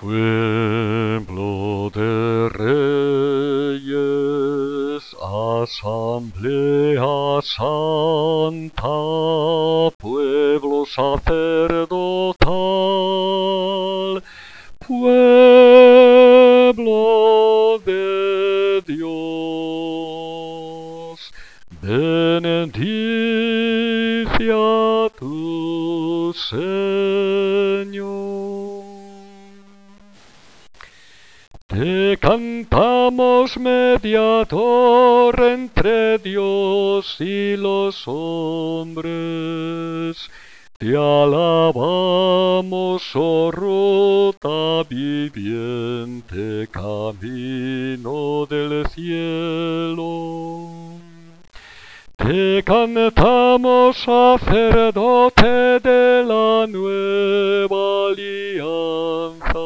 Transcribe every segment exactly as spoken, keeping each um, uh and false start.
Pueblo de reyes, asamblea santa, pueblo sacerdotal, pueblo de Dios, bendice a tu Señor. Te cantamos mediador entre Dios y los hombres, te alabamos, oh ruta viviente, camino del cielo. Te cantamos, sacerdote de la nueva alianza.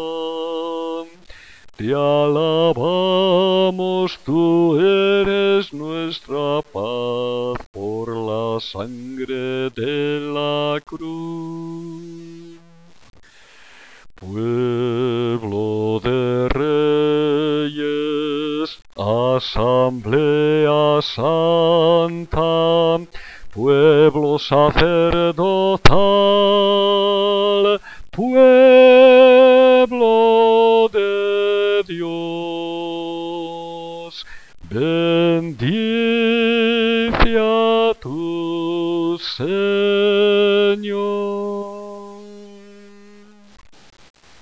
Te alabamos, tú eres nuestra paz por la sangre de la cruz. Pueblo de reyes, asamblea santa, pueblo sacerdotal, pueblo de Dios, bendice a tu Señor.